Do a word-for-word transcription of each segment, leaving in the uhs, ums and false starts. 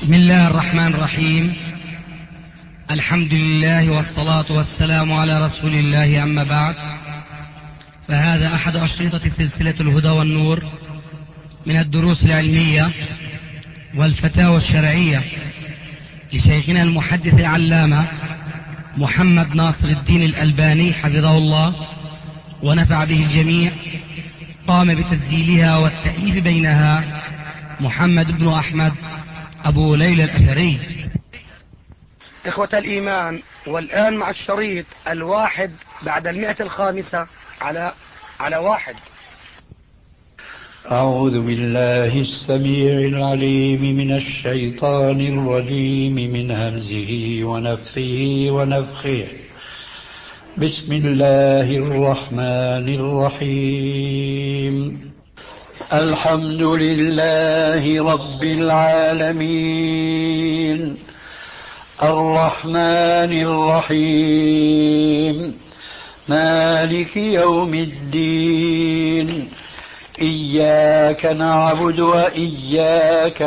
بسم الله الرحمن الرحيم. الحمد لله والصلاة والسلام على رسول الله، أما بعد، فهذا أحد أشرطة سلسلة الهدى والنور من الدروس العلمية والفتاوى الشرعية لشيخنا المحدث العلامة محمد ناصر الدين الألباني حفظه الله ونفع به الجميع. قام بتسجيلها والتأليف بينها محمد بن أحمد أبو ليلى الأثري. إخوة الإيمان، والآن مع الشريط الواحد بعد المئة الخامسة على على واحد. أعوذ بالله السميع العليم من الشيطان الرجيم من همزه ونفخه ونفخه. بسم الله الرحمن الرحيم. الحمد لله رب العالمين، الرحمن الرحيم، مالك يوم الدين، إياك نعبد وإياك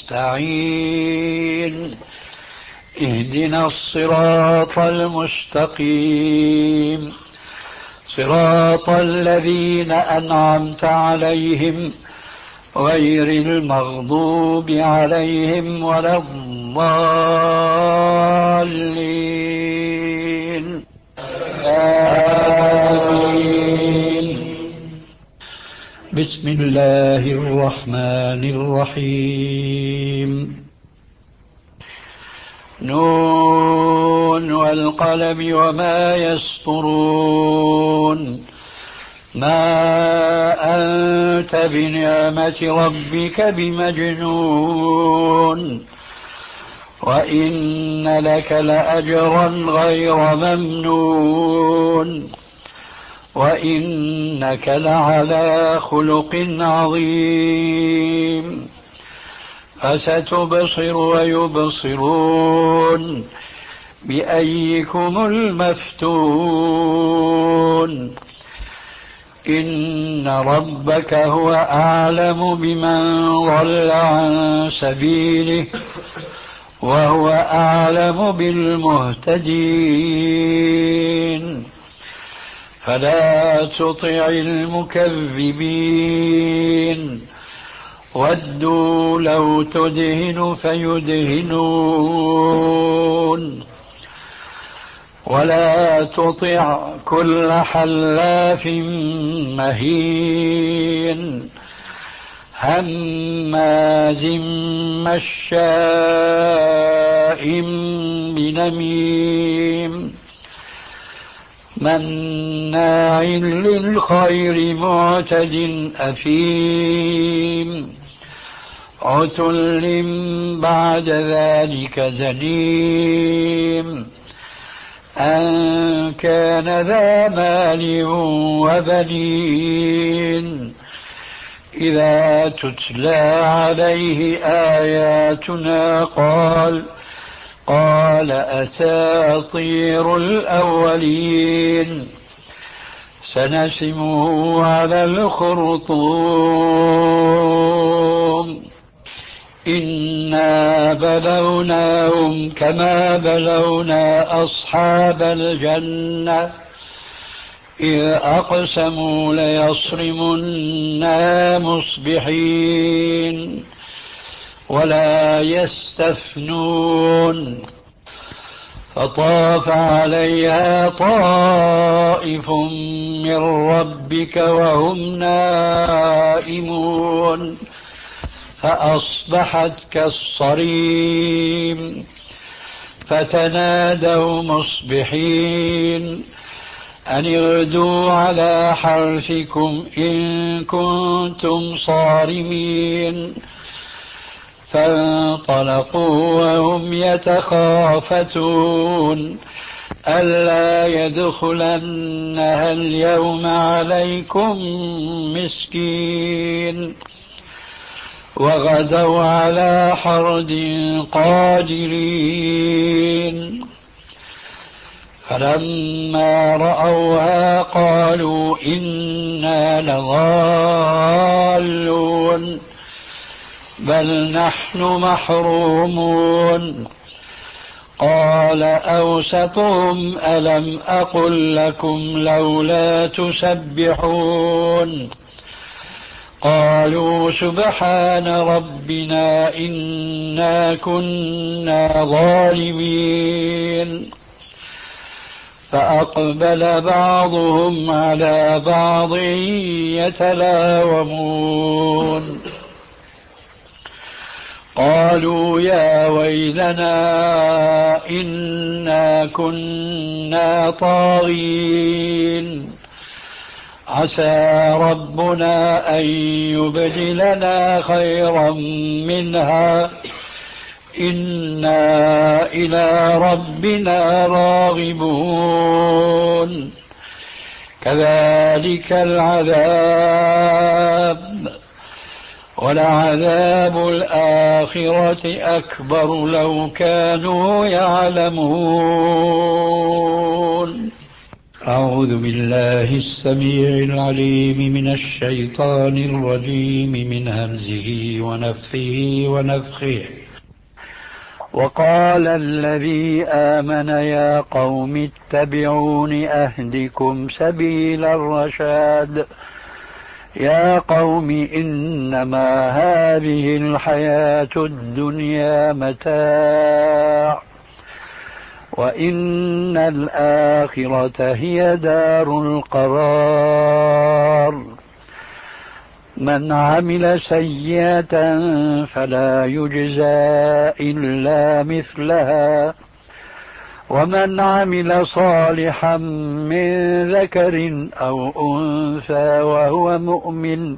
نستعين، اهدنا الصراط المستقيم، صراط الذين أنعمت عليهم غير المغضوب عليهم ولا الضالين، آمين. بسم الله الرحمن الرحيم. نون والقلم وما يسطرون. ما أنت بنعمة ربك بمجنون، وإن لك لأجرا غير ممنون، وإنك لعلى خلق عظيم. فستبصر ويبصرون بأيكم المفتون. إن ربك هو أعلم بمن ضل عن سبيله وهو أعلم بالمهتدين. فلا تطع المكذبين، ودوا لو تدهن فيدهنون. ولا تطع كل حلاف مهين، هماز مشاء بنميم، مناع للخير معتد أثيم، عتل بعد ذلك زنيم، أن كان ذا مال وبنين. إذا تتلى عليه آياتنا قال قال أساطير الأولين، سنسمه على الخرطوم. إنا بلوناهم كما بلونا أصحاب الجنة إذ أقسموا ليصرمنها مصبحين ولا يستثنون. فطاف عليها طائف من ربك وهم نائمون، فأصبحت كالصريم. فتنادوا مصبحين أن اغدوا على حرثكم إن كنتم صارمين. فانطلقوا وهم يتخافتون ألا يدخلنها اليوم عليكم مسكين. وغدوا على حرد قادرين. فلما رأوها قالوا إنا لضالون بل نحن محرومون. قال أوسطهم ألم أقل لكم لولا تسبحون؟ قالوا سبحان ربنا إنا كنا ظالمين. فأقبل بعضهم على بعض يتلاومون. قالوا يا ويلنا إنا كنا طاغين عسى ربنا أن يبدلنا خيرا منها إنا إلى ربنا راغبون. كذلك العذاب ولعذاب الآخرة أكبر لو كانوا يعلمون. أعوذ بالله السميع العليم من الشيطان الرجيم من همزه ونفخه ونفخه. وقال الذي آمن يا قوم اتبعون أهدكم سبيل الرشاد. يا قوم إنما هذه الحياة الدنيا متاع وإن الآخرة هي دار القرار. من عمل سيئة فلا يجزى إلا مثلها ومن عمل صالحا من ذكر أو أنثى وهو مؤمن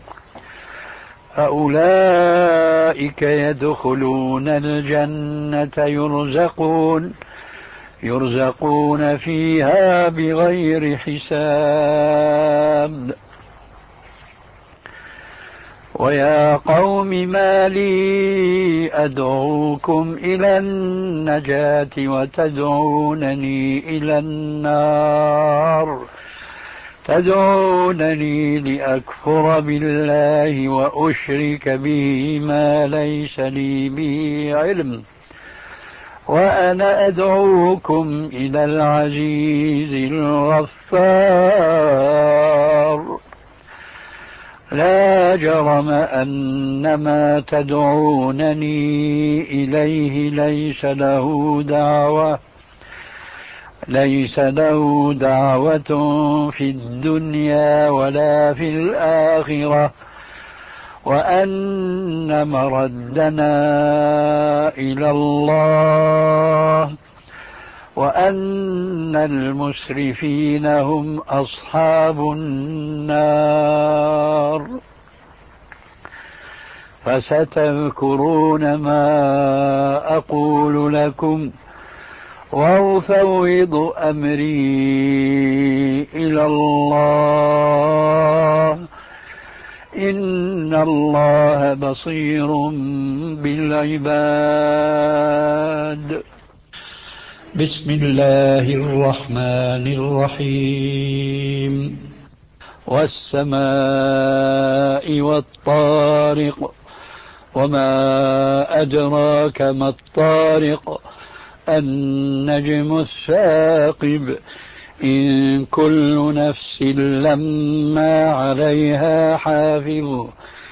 فأولئك يدخلون الجنة يرزقون يرزقون فيها بغير حساب. ويا قوم ما لي أدعوكم إلى النجاة وتدعونني إلى النار تدعونني لأكفر بالله وأشرك به ما ليس لي به علم وأنا أدعوكم إلى العزيز الغفار. لا جرم أن ما تدعونني إليه ليس له دعوة ليس له دعوة في الدنيا ولا في الآخرة وأن مردنا إلى الله وأن المسرفين هم أصحاب النار. فستذكرون ما أقول لكم وأفوض أمري إلى الله إن الله بصير بالعباد. بسم الله الرحمن الرحيم. والسماء والطارق وما أدراك ما الطارق النجم الثاقب إن كل نفس لما عليها حافظ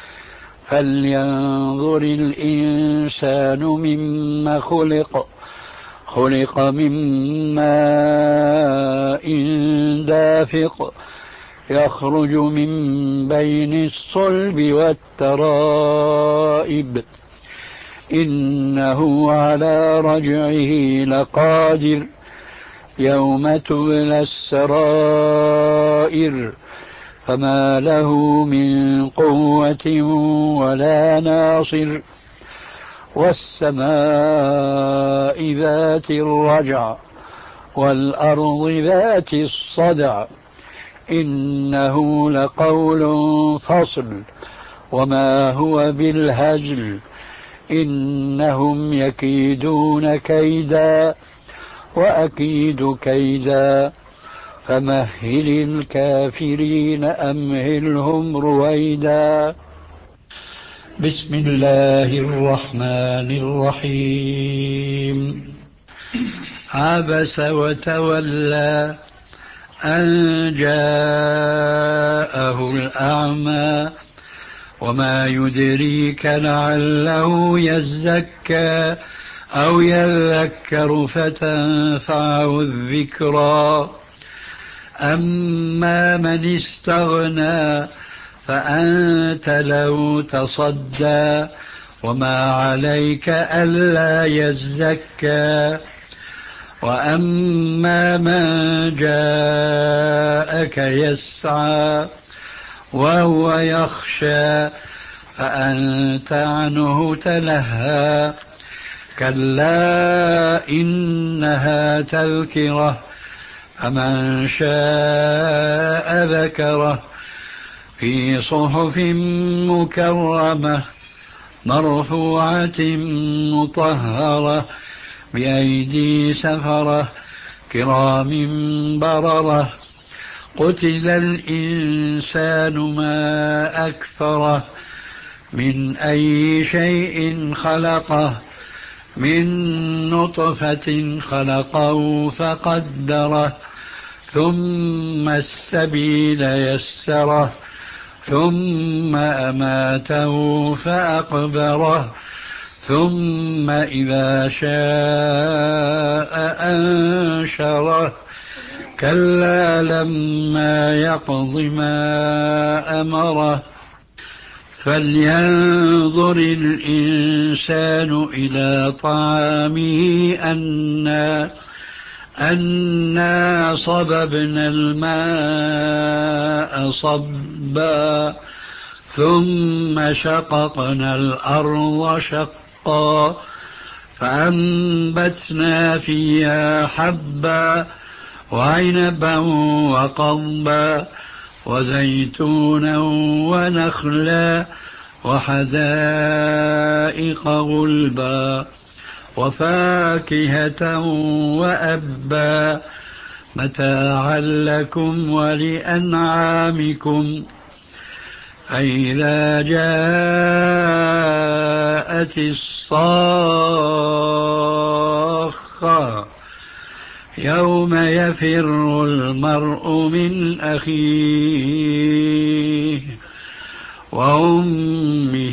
فلينظر الإنسان مما خلق خلق من ماء دافق يخرج من بين الصلب والترائب إنه على رجعه لقادر يوم تبلى السرائر فما له من قوة ولا ناصر. والسماء ذات الرجع والأرض ذات الصدع إنه لقول فصل وما هو بالهزل إنهم يكيدون كيدا وأكيد كيدا فمهل الكافرين أمهلهم رويدا. بسم الله الرحمن الرحيم. عبس وتولى أن جاءه الأعمى وما يدريك لعله يزكى أو يذكر فتنفعه الذكرى. أما من استغنى فأنت له تصدى وما عليك ألا يزكى. وأما من جاءك يسعى وهو يخشى فأنت عنه تلهى. كلا إنها تذكرة فمن شاء ذكره في صحف مكرمة مرفوعة مطهرة بأيدي سفرة كرام بررة. قتل الإنسان ما أكفره من أي شيء خلقه من نطفة خلقه فقدره ثم السبيل يسره ثم أماته فأقبره ثم إذا شاء أنشره. كلا لما يقض ما أمره. فلينظر الإنسان إلى طعامه أنا أنا صببنا الماء صبا ثم شققنا الأرض شقا فأنبتنا فيها حبا وعنبا وقضبا وزيتونا ونخلا وحدائق غلبا وفاكهة وأبا متاعا لكم ولأنعامكم. فإذا جاءت الصاخة يوم يفر المرء من أخيه وأمه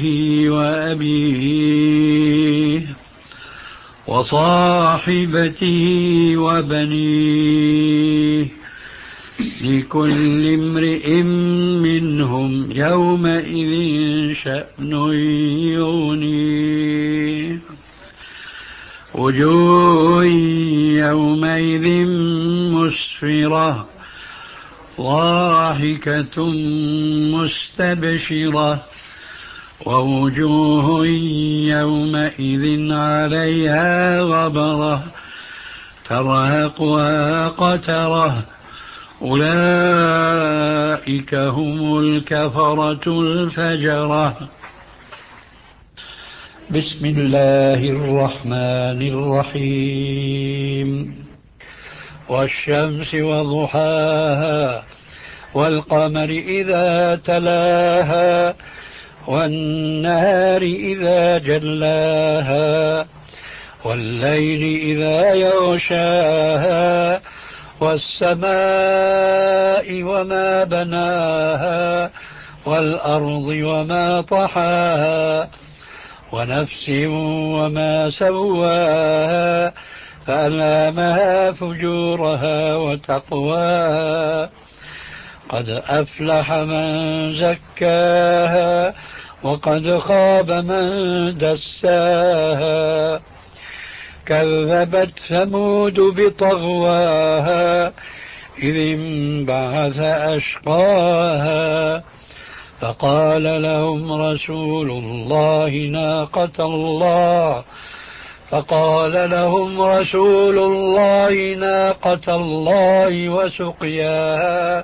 وأبيه وصاحبته وبنيه لكل امرئ منهم يومئذ شأن يغنيه. وجوه يومئذ مسفرة ضاحكة مستبشرة ووجوه يومئذ عليها غبرة ترهقها قترة أولئك هم الكفرة الفجرة. بسم الله الرحمن الرحيم. والشمس وضحاها والقمر إذا تلاها والنهار إذا جلاها والليل إذا يغشاها والسماء وما بناها والأرض وما طحاها ونفس وما سواها فألهمها فجورها وتقواها. قد أفلح من زكاها وقد خاب من دساها. كذبت ثمود بطغواها إذ انبعث أشقاها فقال لهم رسول الله ناقة الله فقال لهم رسول الله ناقة الله وسقياها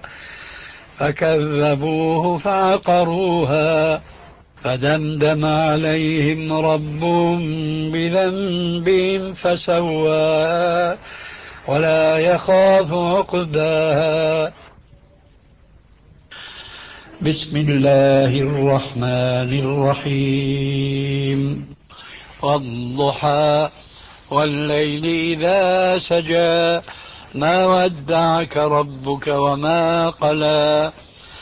فكذبوه فعقروها فدمدم عليهم ربهم بذنبهم فسواها ولا يخاف عقباها. بسم الله الرحمن الرحيم والضحى والليل إذا سجى ما ودعك ربك وما قلى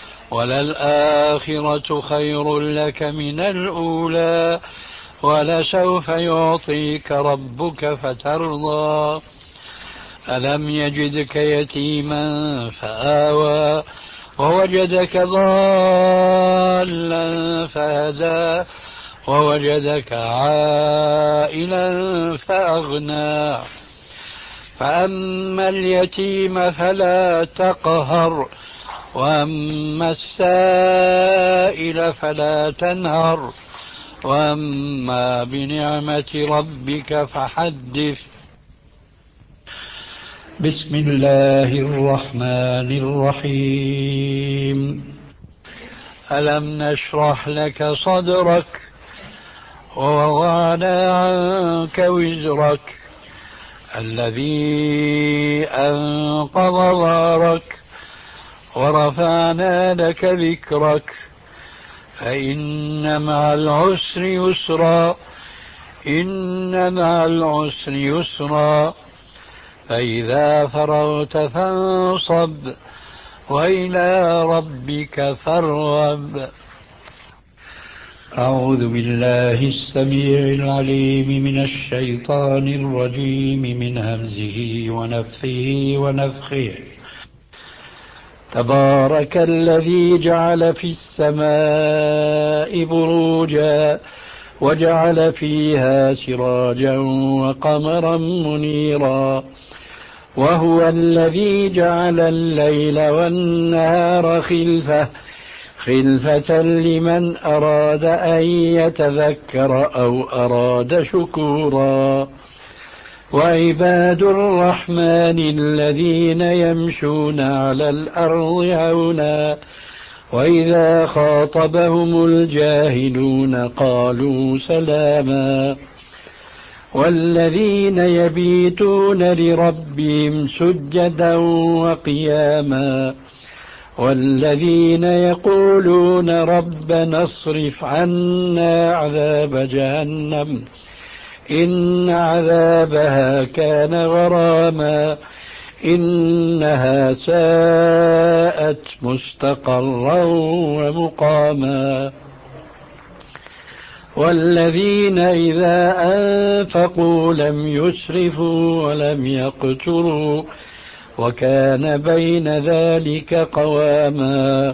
وللآخرة خير لك من الأولى ولسوف يعطيك ربك فترضى ألم يجدك يتيما فآوى ووجدك ضالا فهدى ووجدك عائلا فأغنى فأما اليتيم فلا تقهر وأما السائل فلا تنهر وأما بنعمة ربك فحدث بسم الله الرحمن الرحيم ألم نشرح لك صدرك ووضعنا عنك وزرك الذي أنقض ظهرك ورفعنا لك ذكرك فإن مع العسر يسرا إن مع العسر يسرا فإذا فرغت فانصب وإلى ربك فارغب أعوذ بالله السميع العليم من الشيطان الرجيم من همزه ونفخه ونفخه تبارك الذي جعل في السماء بروجا وجعل فيها سراجا وقمرا منيرا وهو الذي جعل الليل والنهار خلفة خلفة لمن أراد أن يتذكر أو أراد شكورا وعباد الرحمن الذين يمشون على الأرض هونا وإذا خاطبهم الجاهلون قالوا سلاما والذين يبيتون لربهم سجدا وقياما والذين يقولون ربنا اصرف عنا عذاب جهنم إن عذابها كان غراما إنها ساءت مستقرا ومقاما والذين إذا أنفقوا لم يسرفوا ولم يقتروا وكان بين ذلك قواما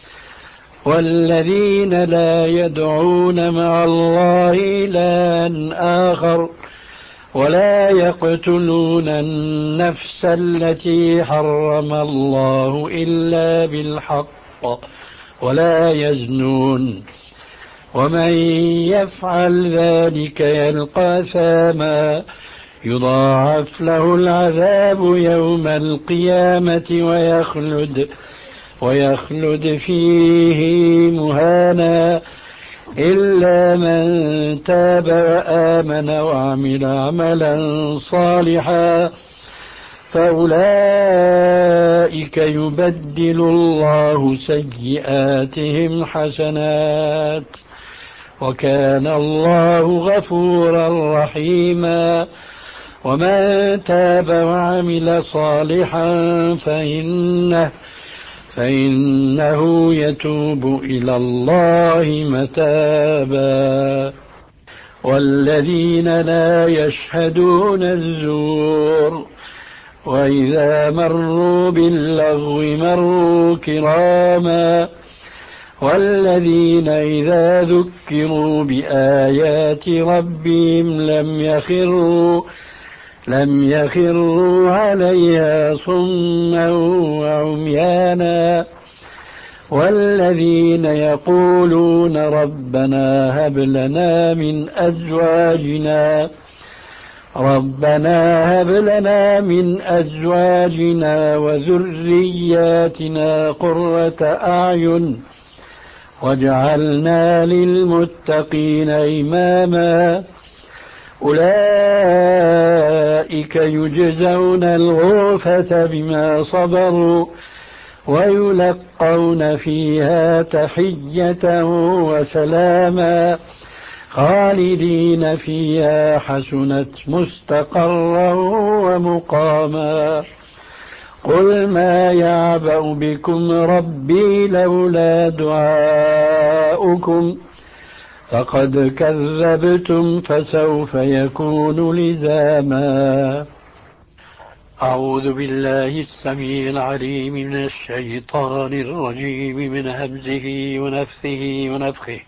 والذين لا يدعون مع الله إلها آخر ولا يقتلون النفس التي حرم الله إلا بالحق ولا يزنون ومن يفعل ذلك يلقى ثاما يضاعف له العذاب يوم القيامة ويخلد ويخلد فيه مهانا إلا من تاب وآمن وعمل عملا صالحا فأولئك يبدل الله سيئاتهم حسنات وكان الله غفورا رحيما ومن تاب وعمل صالحا فإنه فإنه يتوب إلى الله متابا والذين لا يشهدون الزور وإذا مروا باللغو مروا كراما والذين إذا ذكروا بآيات ربهم لم يخروا لم يخروا عليها صما وعميانا والذين يقولون ربنا هب لنا من أزواجنا ربنا هب لنا من أزواجنا وذرياتنا قرة أعين واجعلنا للمتقين إماما أولئك يجزون الغرفة بما صبروا ويلقون فيها تحية وسلاما خالدين فيها حسنت مستقرا ومقاما قل ما يعبأ بكم ربي لولا دعاؤكم فقد كذبتم فسوف يكون لزاما. أعوذ بالله السميع العليم من الشيطان الرجيم من همزه ونفثه ونفخه.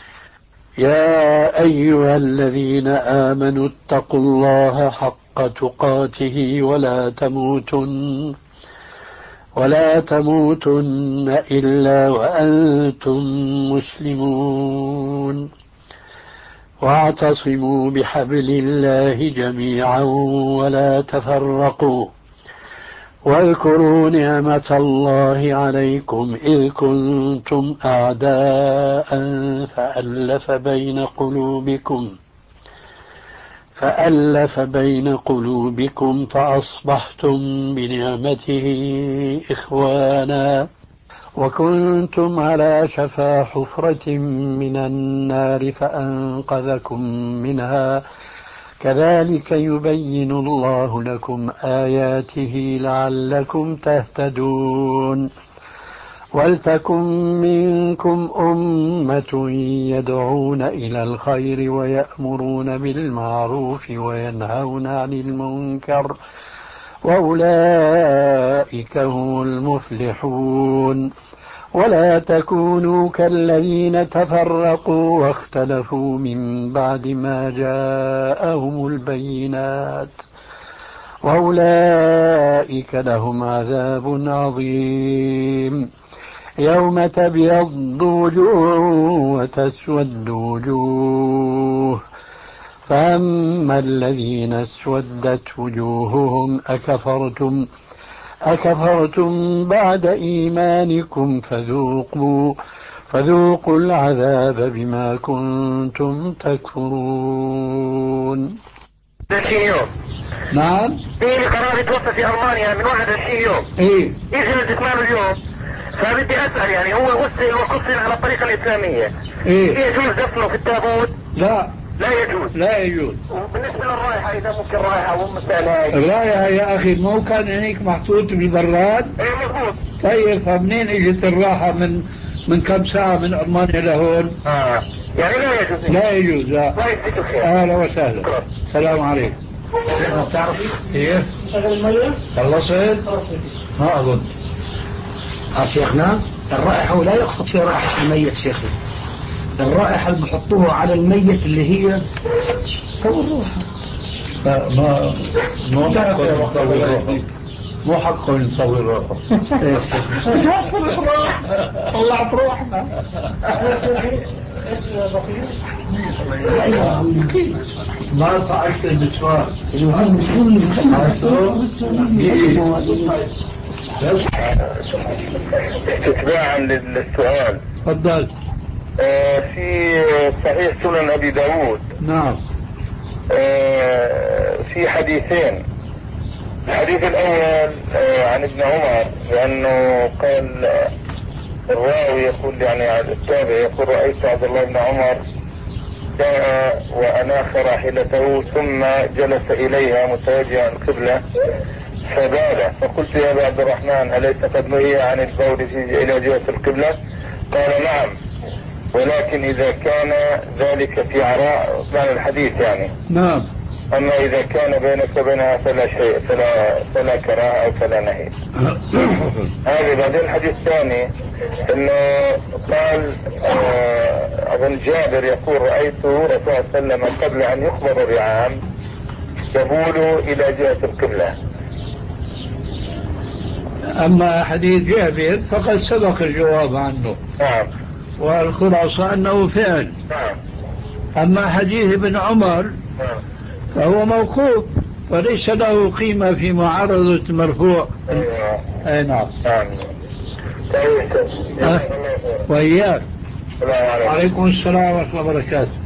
يا أيها الذين آمنوا اتقوا الله حق تقاته ولا تموتن ولا تموتن إلا وأنتم مسلمون واعتصموا بحبل الله جميعا ولا تفرقوا واذكروا نعمة الله عليكم إذ كنتم أعداء فألف بين قلوبكم فألف بين قلوبكم فأصبحتم بنعمته إخوانا وكنتم على شفا حفرة من النار فأنقذكم منها كذلك يبين الله لكم آياته لعلكم تهتدون ولتكن منكم أمة يدعون إلى الخير ويأمرون بالمعروف وينهون عن المنكر وأولئك هم المفلحون ولا تكونوا كالذين تفرقوا واختلفوا من بعد ما جاءهم البينات وأولئك لهم عذاب عظيم يوم تبيض وجوه وتسود وجوه فأما الذين اسودت وجوههم أكفرتم أكفرتم بعد إيمانكم فذوقوا فذوقوا العذاب بما كنتم تكفرون. نعم. في قرار توفى في ألمانيا من واحد وعشرين يوم. إيه. يجي جثمانه اليوم. فبدي أسأل يعني هو غسل وكفن على الطريقة الإسلامية. إيه. يجوز دفنه في التابوت؟ لا. لا يجوز. لا يجوز. وبالنسبة للرائحة إذا ممكن رائحة ومثال هاي. الرائحة يا أخي مو كان هنيك محطوط بالبراد؟ إيه مضبوط. طيب فمنين اجت الراحة من من كم ساعة من ألمانيا لهون؟ آه. يعني لا يجوز. لا يجوز لا. طيب جزاك خير. أهلا وسهلا. السلام عليكم. تعرفي؟ إيه؟ شغل المية؟ خلصت؟ خلصت. ما أظن. ها شيخنا الرائحة لا يقصد في رائحة الميت شيخنا. الرائحة اللي بحطوها على الميت اللي هي تو الروحة. لا ما مو حقه نصور روحه. مو حقه نصور روحه. طلعت روحنا. ما فعلت النسوان. استتباعا للسؤال. تفضل. آه في صحيح سنن أبي داود. نعم. آه في حديثين. الحديث الأول آه عن ابن عمر لأنه قال آه الراوي يقول يعني التابع يقول رأيت عبد الله بن عمر جاء وأناخ راحلته ثم جلس إليها متوجها القبلة فبال فقلت يا أبا عبد الرحمن أليس قد نهي عن البول إلى جهة القبلة؟ قال نعم ولكن إذا كان ذلك في عراء معنى الحديث يعني. نعم. أما إذا كان بينك وبينها فلا شيء فلا فلا كراهة أو فلا نهي. هذا. بعدين الحديث الثاني إنه قال أظن جابر يقول رأيت رسول الله صلى الله عليه وسلم قبل أن يقبض الرعام يبول إلى جهة القبلة. أما حديث جابر فقد سبق الجواب عنه. نعم. والخلاصة أنه فعل. نعم. أما حديث ابن عمر نعم. فهو موقوف وليس له قيمة في معارضة المرفوع. أيوة. أي نعم. نعم. طيب. أه. وإياك. السلام عليكم. وعليكم السلام ورحمة الله وبركاته.